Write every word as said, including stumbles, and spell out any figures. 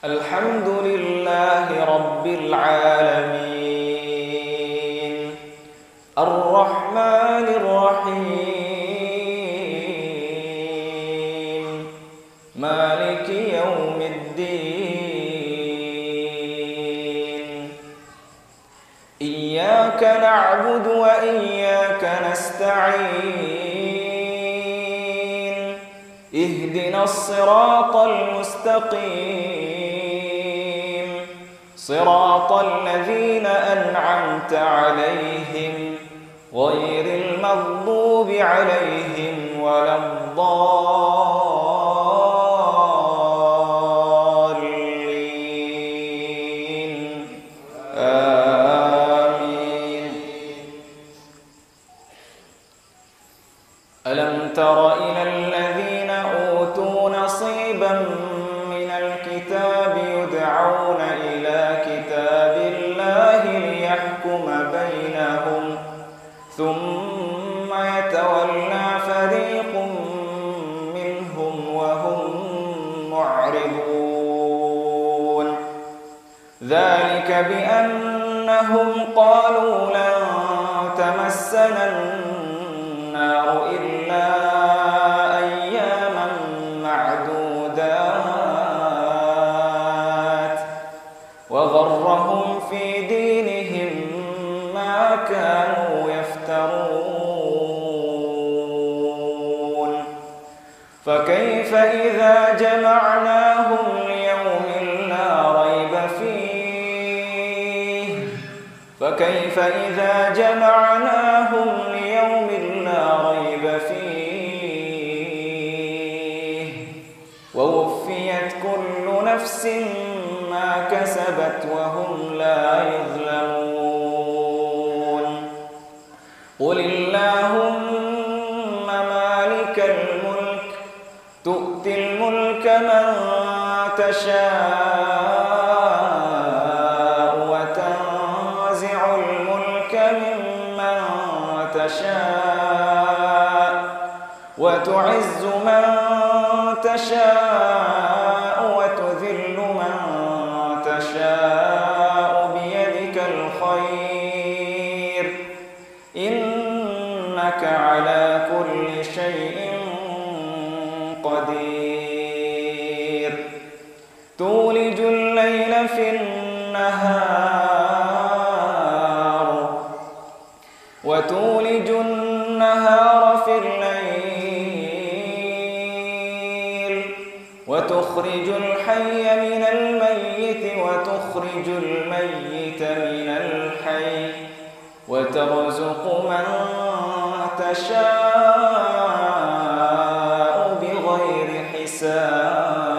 الحمد لله رب العالمين الرحمن الرحيم مالك يوم الدين إياك نعبد وإياك نستعين اهدنا الصراط المستقيم صراط الذين أنعمت عليهم غير المغضوب عليهم ولا الضالين آمين. ألم تر إلى الذين أوتوا نصيبا من الكتاب يدعون إلى كتاب الله ليحكم بينهم ثم يتولى فريق منهم وهم معرضون ذلك بأنهم قالوا لن تمسنا النار إلا أياما معدودات وغرهم في دينهم ما كانوا يفترون فكيف إذا جمعناهم ليوم لا ريب فيه فكيف إذا جمعناهم ليوم لا ريب فيه ووفيت كل نفس ما كسبت وهم لا يظلمون قل اللهم مالك الملك تؤتي الملك من تشاء وتنزع الملك ممن تشاء وتعز من تشاء وتذل من تشاء بيدك الخير إنك على كل شيء قدير تولج الليل في النهار وتولج النهار في الليل وتخرج الحي من الميت وتخرج الميت من الحي وترزق من تشاء بغير حساب.